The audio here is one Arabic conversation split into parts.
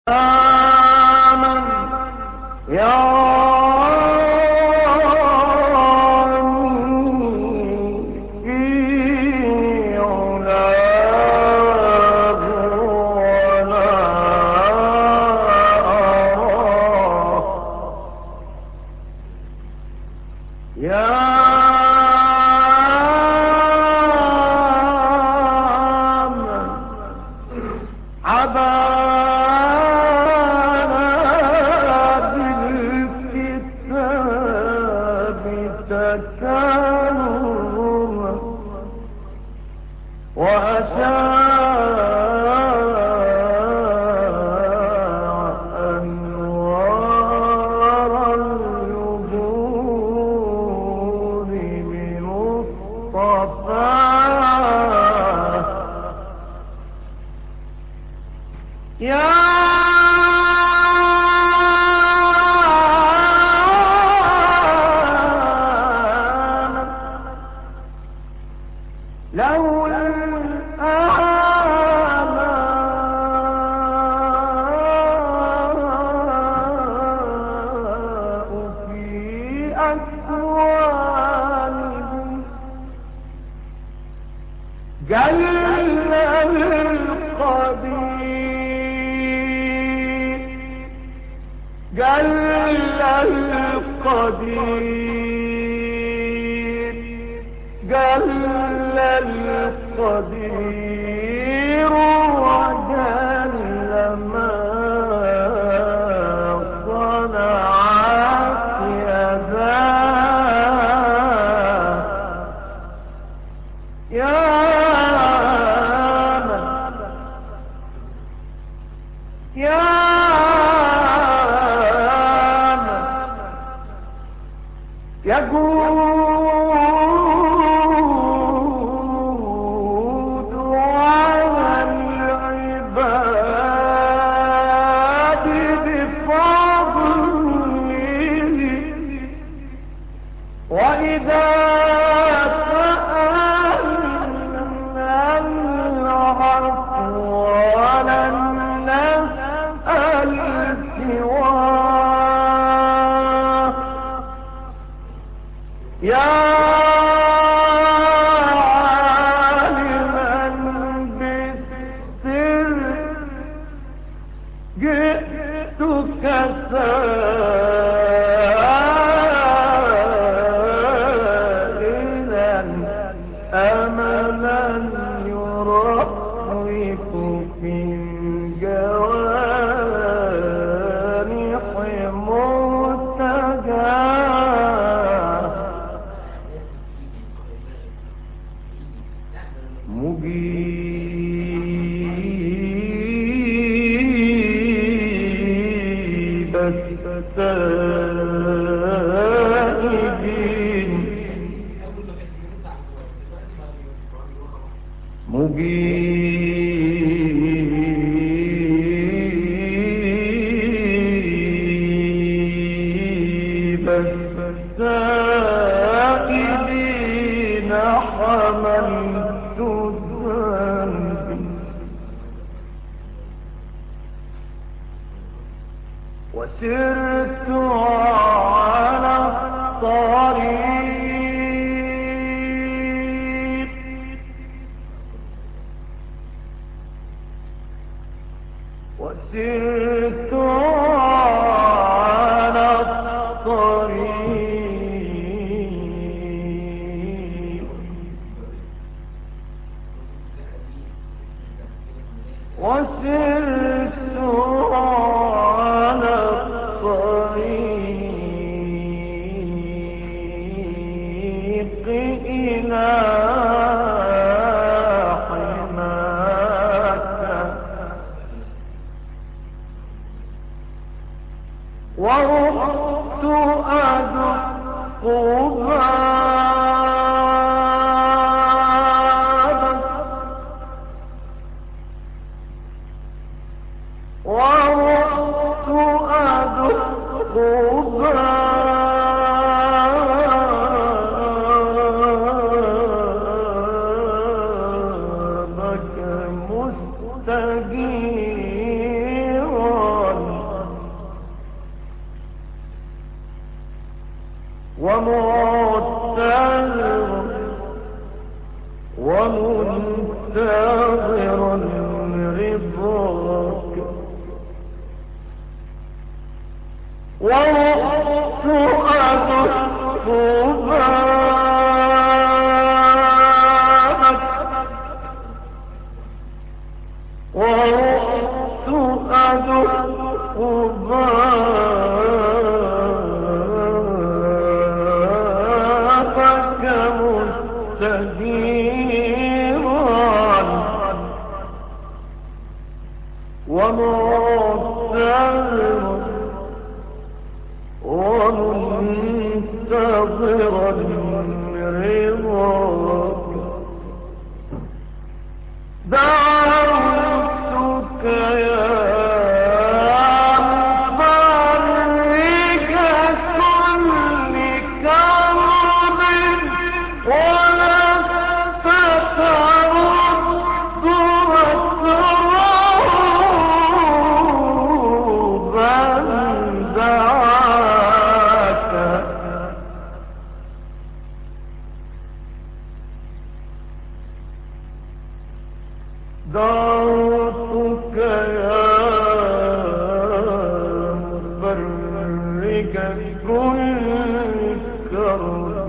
آمن القدير وجل ما صنعت يداه يا يجود على العباد بفضله وإذا سألنا العفو ولن نسأل سواه يا عالما بالسر جئتك سائلا أملا يرفرف في الجوانح مرتجاه مجيب التائبين مجيب التائبين حملت ذنبي وسرت على الطريق وسرت على الطريق وسرت على الطريق إلى حماك ورحت أدق بابك ورحت أدق بابك مستجيرا ومنتظر رضاك ورحت أدق بابك ورحت أدق بابك مستجيرا ومعتذرا ومنتظرا رضاك دعوتك يا مفرج كل كرب ولست ترد مكروبا دعاك دعوتك يا مفرج كل كرب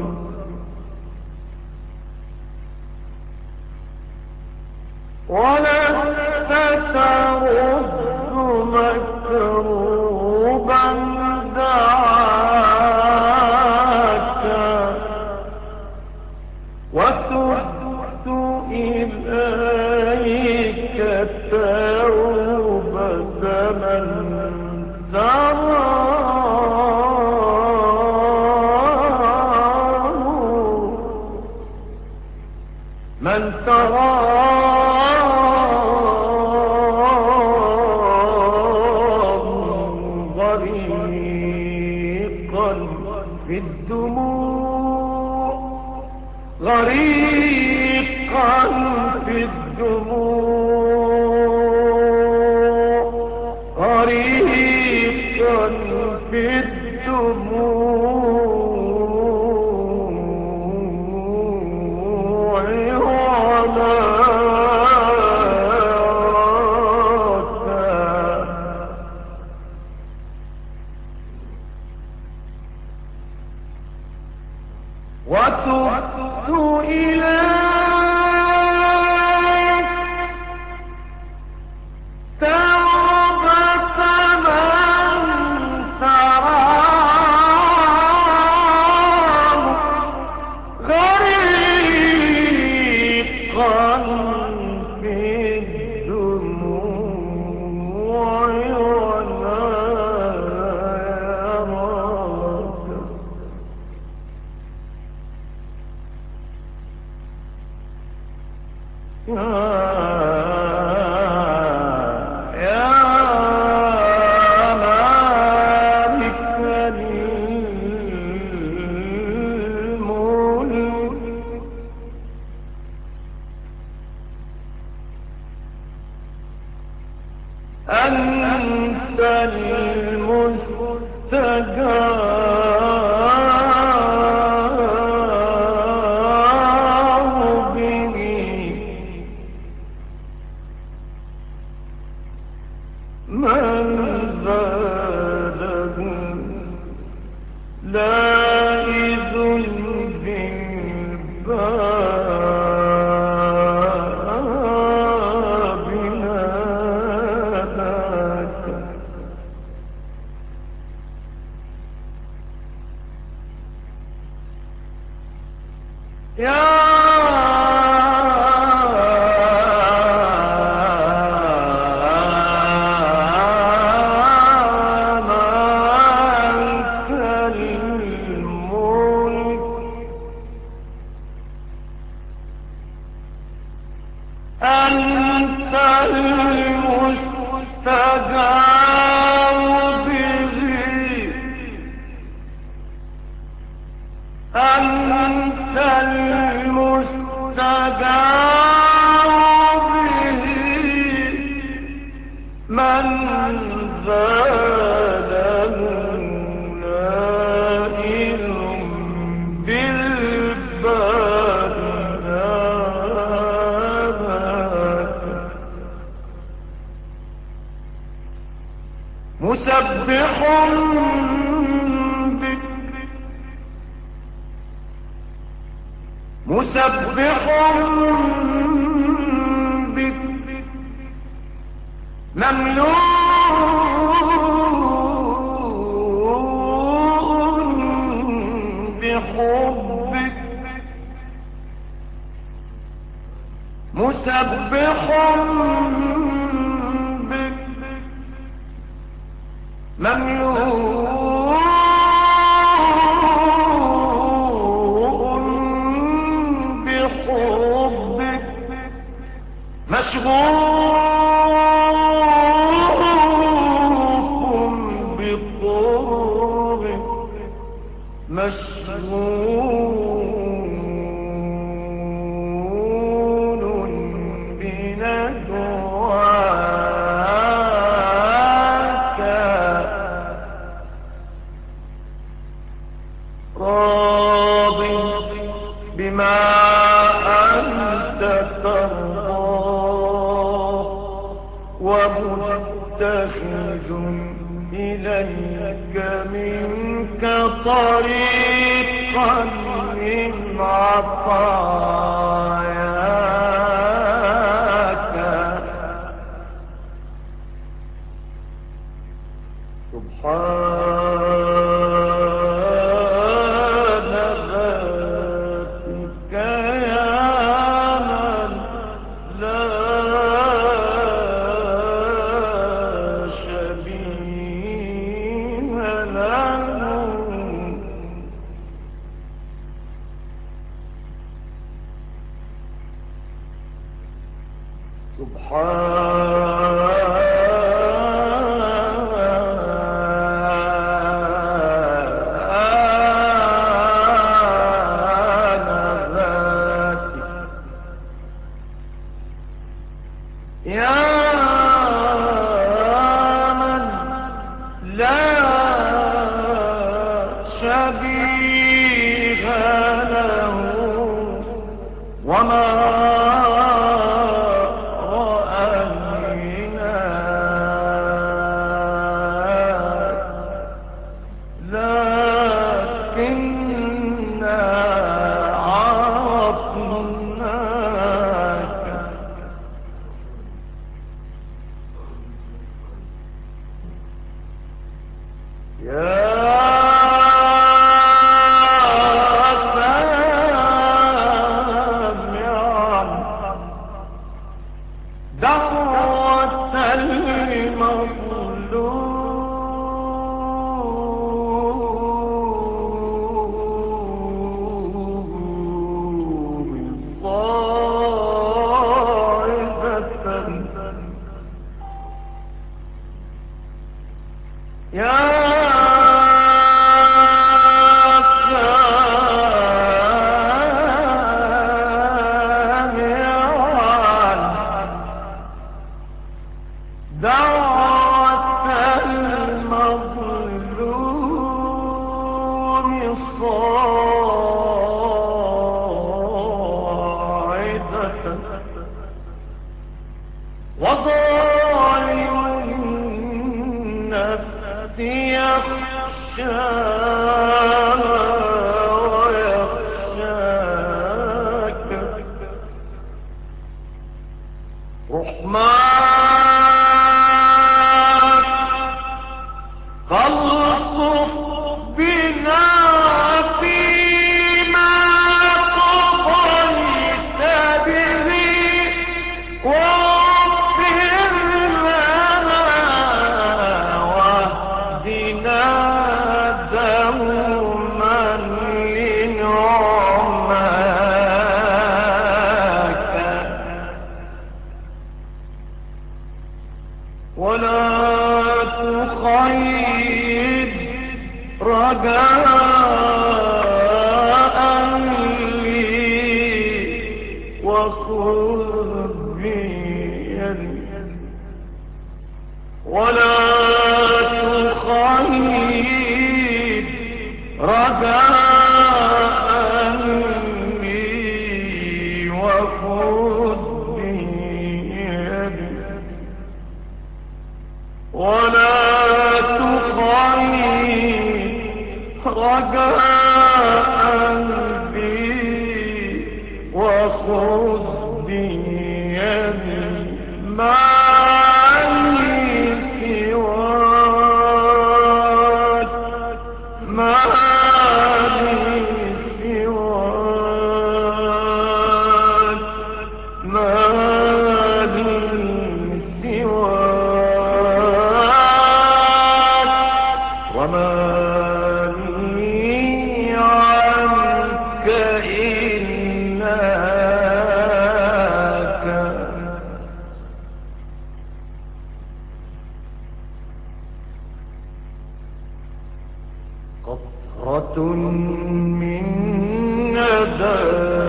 ولست ترد مكروبا دعاك وتبت إليك توبة من تراه غريقا في الدموع غريقا في الدموع غريقا في الدموع وما وتبت إليك توبة من تراه غريقا في الدموع ولا يراك يا مالك الملك أنت المستجاب به من زاده لائذ بالباب ناداك يا مالك الملك أنت المستجاب به أنت المستجاب مسبح بك مسبح بك مملوء بحبك مسبح بك مملوء بحبك مشغوف بقربك مشغول بندواك راض بما أنت ترضاه ومتخذ إليك منك طريقا من عطاياك سبحان ذاتك يا من لا شبيه له يا من لا شبيه له وما رأيناك لكننا عرفناك يا سامعا دعوة المظلوم صاعدة يا دعوة المظلوم صاعدة وظالم النفس يخشاها ويخشاك رحمن فالطف بنا فيما قضيت به واغفر لنا واهدنا دوما لنعماك ولا تخيب رجاء لي وخذ بيدي ولا تخيب رجاء لي وخذ بيدي ولا رجاء بي وخذ بيدي ما لي سواك ما لي سواك ما لي سواك وما لي عنك إلاك قطرة من ندى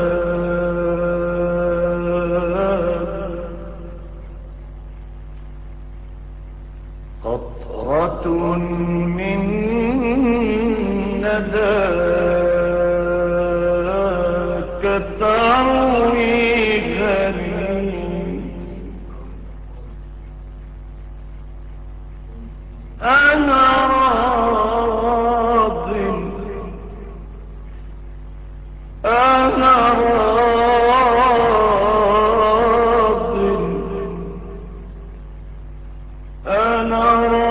قطرة من نداك تروي غريب أنا راض أنا راض أنا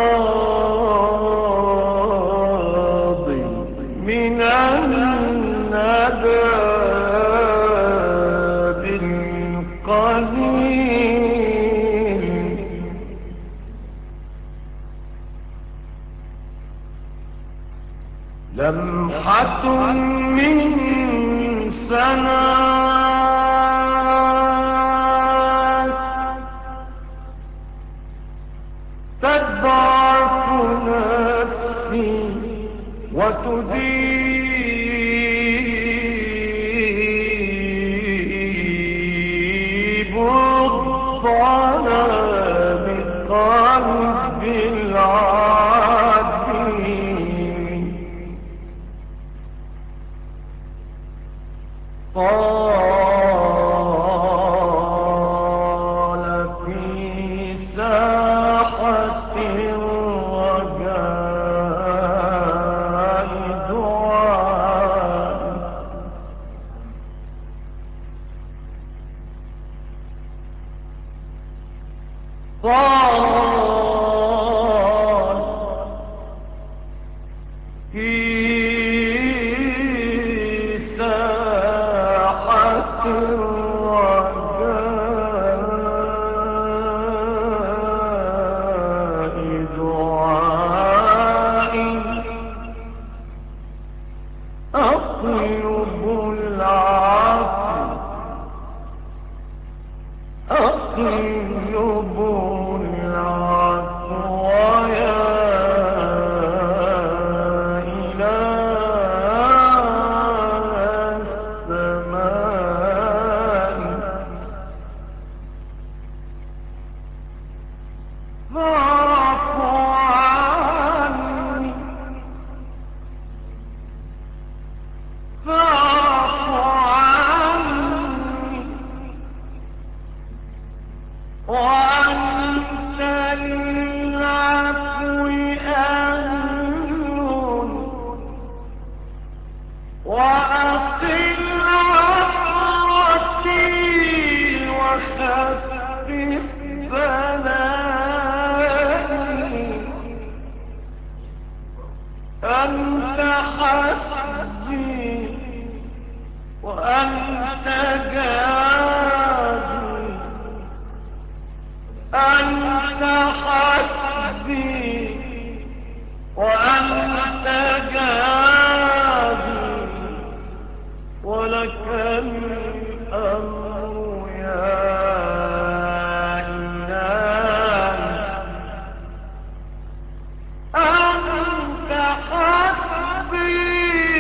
راض من الندى بالقليل لمحة من سناك تضعف نفسي وتذيب الظلام قلب العبيد طال في ساحة الرجاء دعاء طال في ساحة الرجاء دعائي أطلب العفو أطلب العفو يا إله السماء فاعف عني فاعف عني وأنت للعفو أهل وأقل عثرتي وخفف بلائي أنت حسبي وأنت جادي أنت حسبي وأنت جادي ولك الأمر يا إلهي أنت حسبي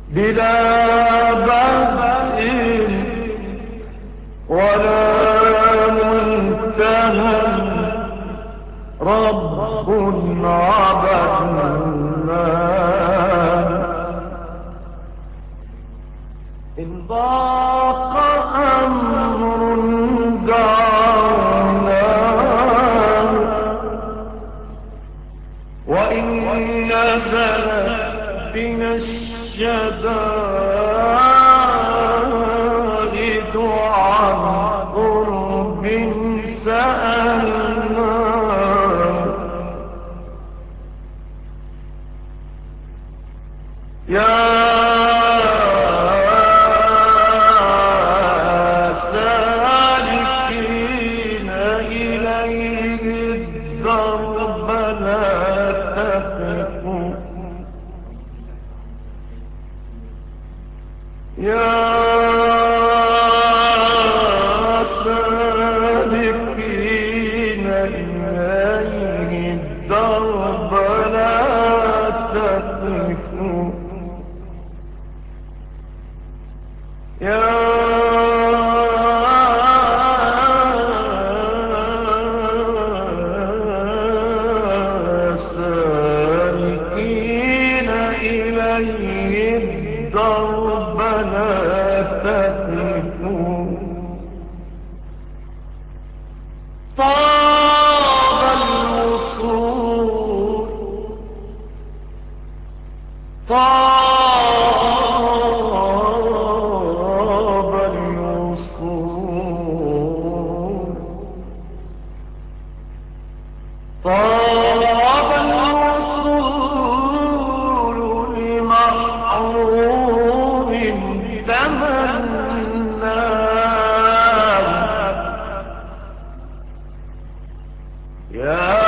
بلا بدء ولا منتهى رب عبدنا إن ضاق أمر دعونا وإن نزل بنا الشدائد عن قرب سألنا يا سالكين إليه الدرب لا تقفوا يا سالكين إليه الدرب لا تقفوا يا سالكين إليه الدرب لا تقفوا طاب الوصول طاب الوصول طاب الوصول لمحروم تمنى يا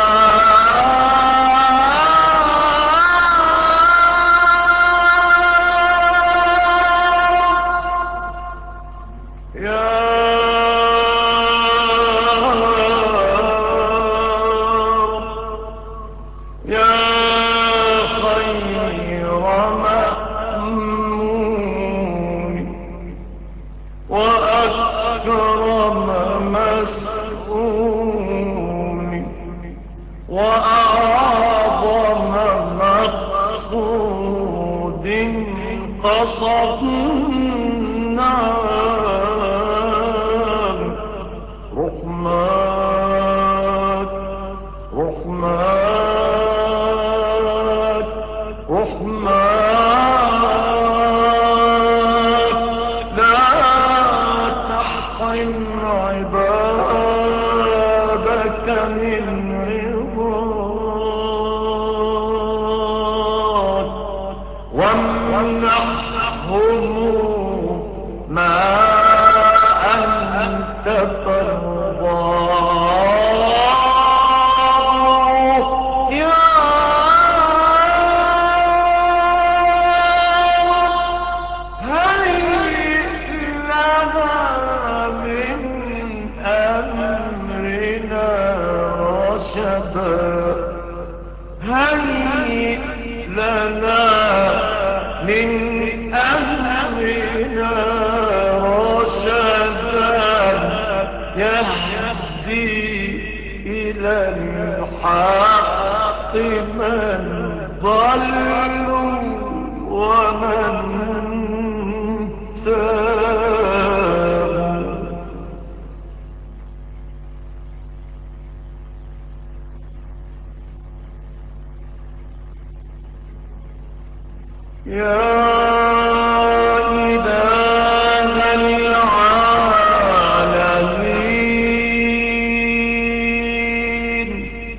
وأكرم مسؤول وأعظم مقصود قصدنا رحمات رحمات رحمات لا تحقن عبادك من رضاك وامنحهم ما أنت ترضاه يا هيئ لنا من أمرنا رشدا هيئ لنا من أمرنا رشدا يهدي إلى الحق من ضلوا ومن تابوا يا إله العالمين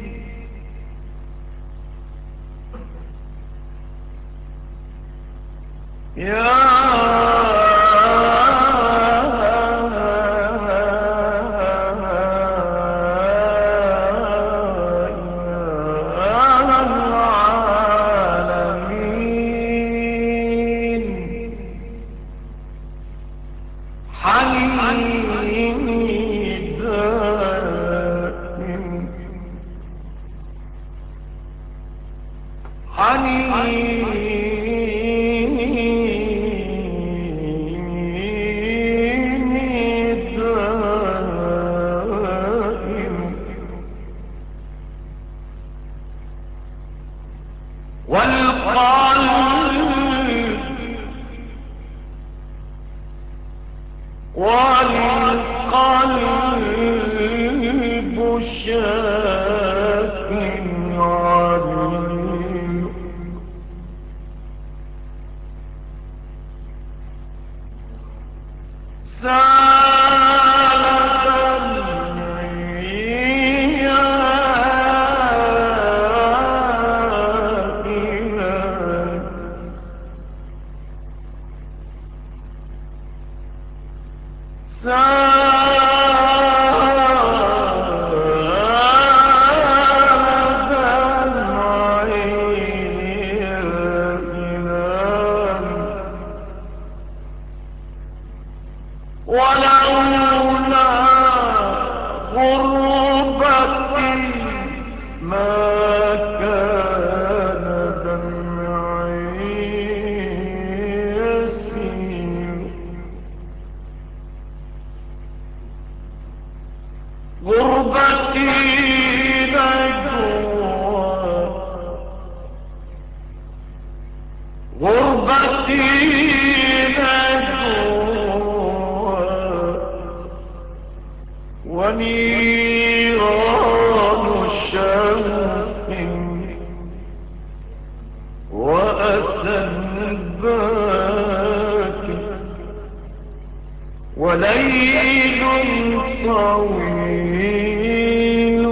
يا حنين دائم حنين غربتي نجوى ونيران شوق وأسى باكٍ وليل طويل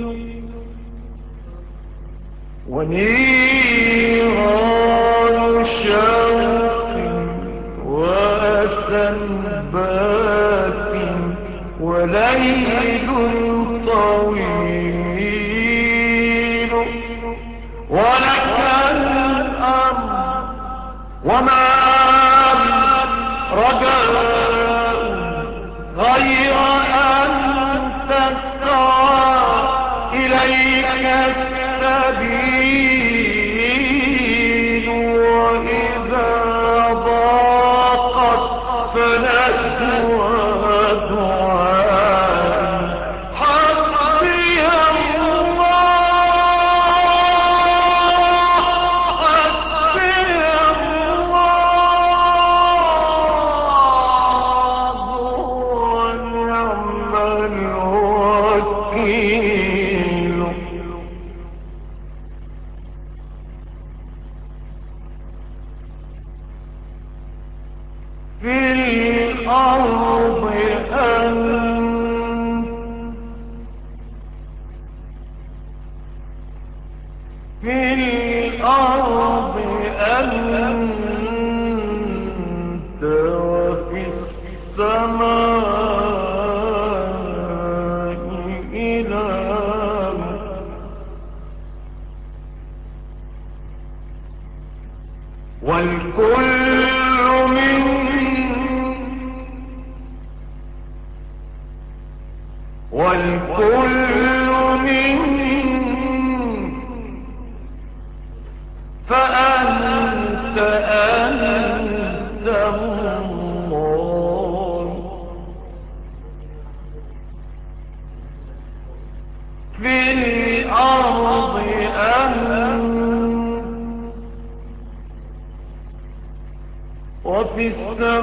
ونيران شوق وأسى باكٍ وليل طويل ولك الأمر وما رجاء غير أن تسعى إليك السبيل وإذا ضاقت فنجوى دعاء حسبي الله حسبي الله ونعم الوكيل في الأرض في الأرض أنت وفي السماء إله والكل منك فأنت الله في الأرض وفي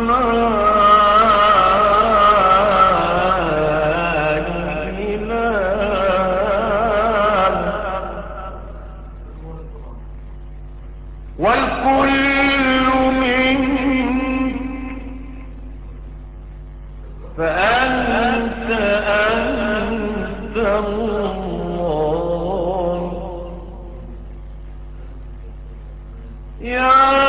السماء إله والكل منك فأنت الله يا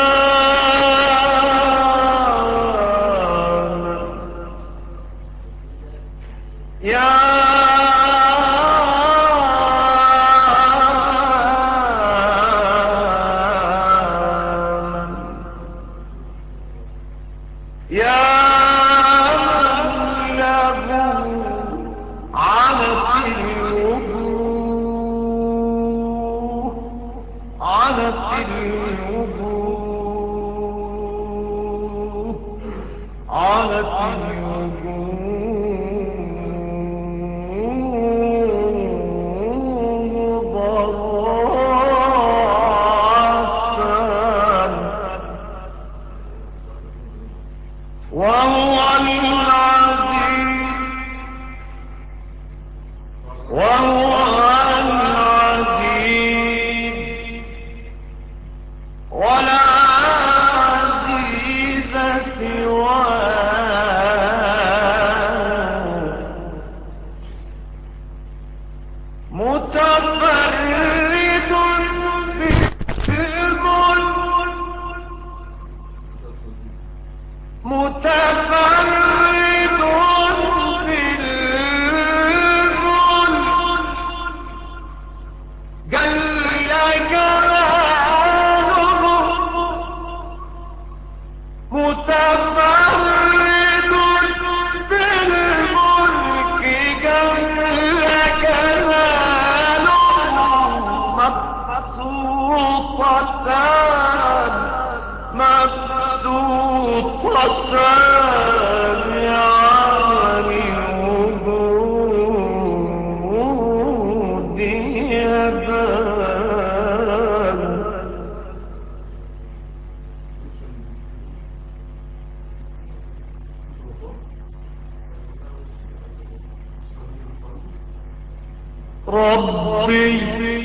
ربي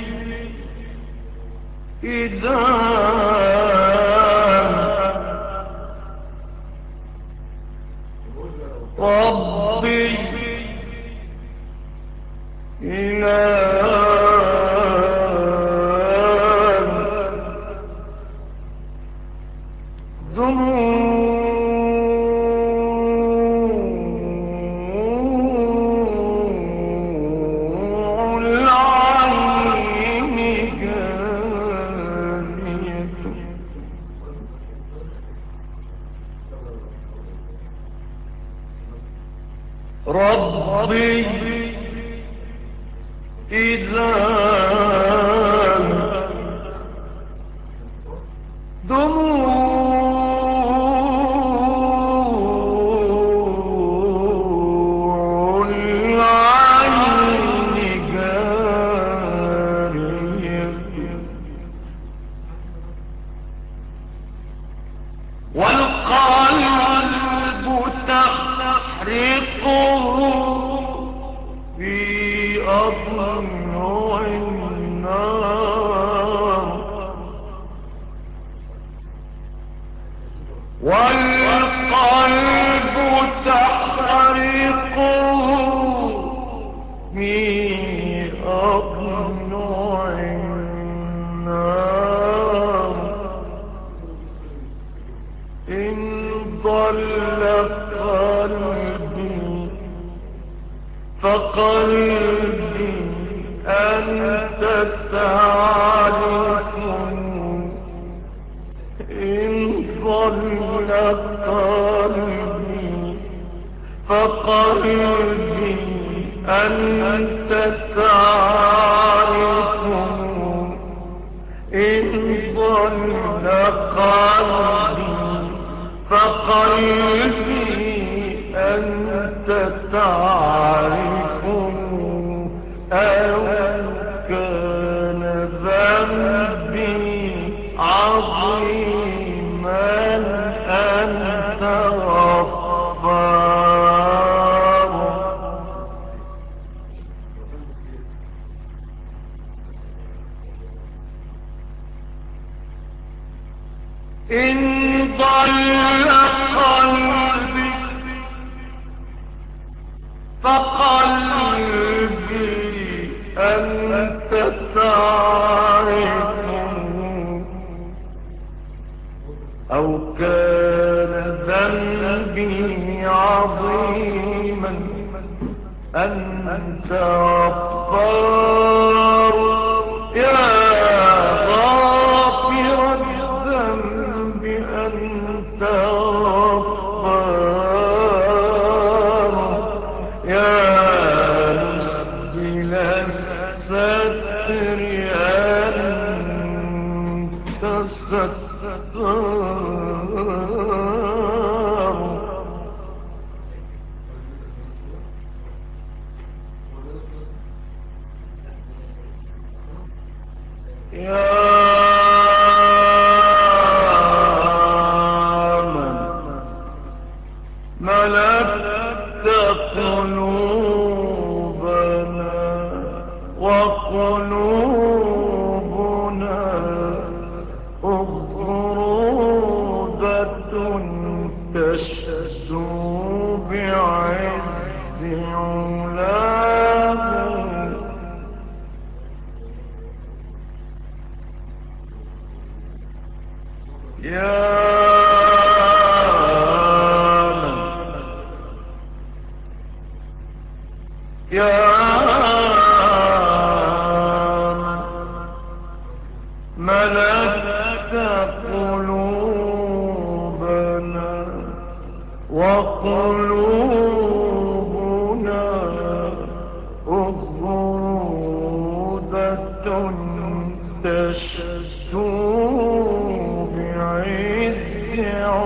إذا ربي ربي إذا دموع العين جارية والقلب تحرقه في أضلع النار والقلب تحرقه في أضلع النار إن ضل قلبي فقلبي أنت تعرف إن ضل قلبي فقلبي أنت تعرف إن ضل قلبي فقلبي أنت تعرف أو كان ذنبي عظيما أنت غفار إن ضل قلبي فقلبي أنت تعرف أو كان ذنبي عظيما أنت غفار يا غافر الذنب أنت غفار يا مسجل الستر أنت الستار يا من ملكت قلوبنا وقلوبنا أغرودة تشزو بعز علاه يا ملكت قلوبنا وقلوبنا أغرودة تشزو بعز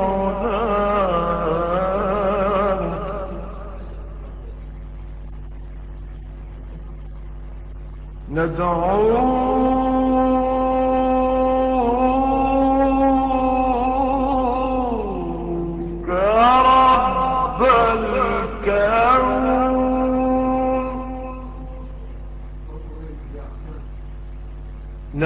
علاه ندعوك رب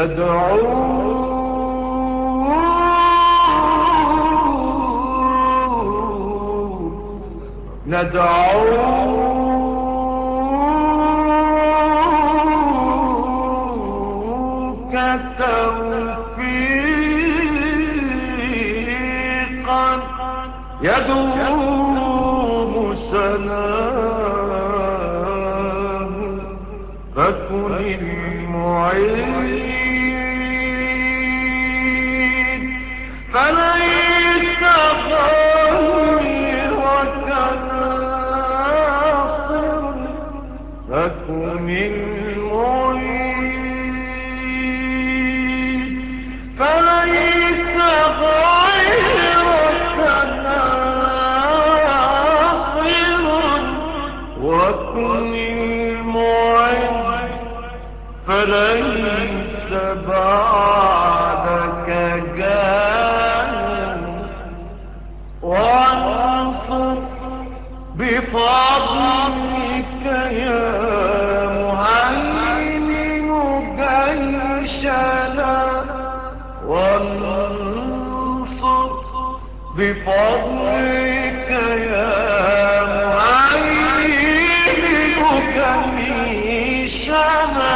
ندعوك توفيقا يدوم سلام فكن المعين فليس غيرك ناصر فكن المعين فليس غيرك ناصر وكن المعين فليس بعدك جان وانصر بفضلك يا مهيمن جيشنا وانصر بفضلك يا مهيمن جيشنا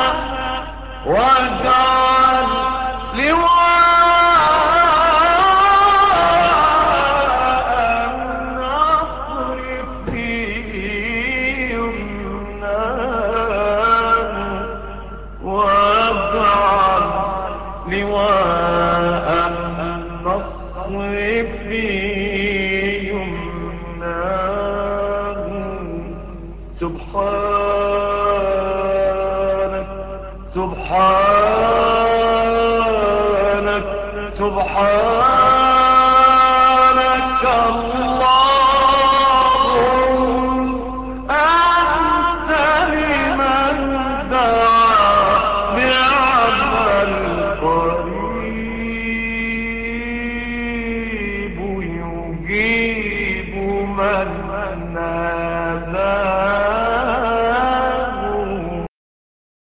واجعل لواء النصر في يمناه واجعل لواء النصر في يمناه سبحانك سبحانك سبحانك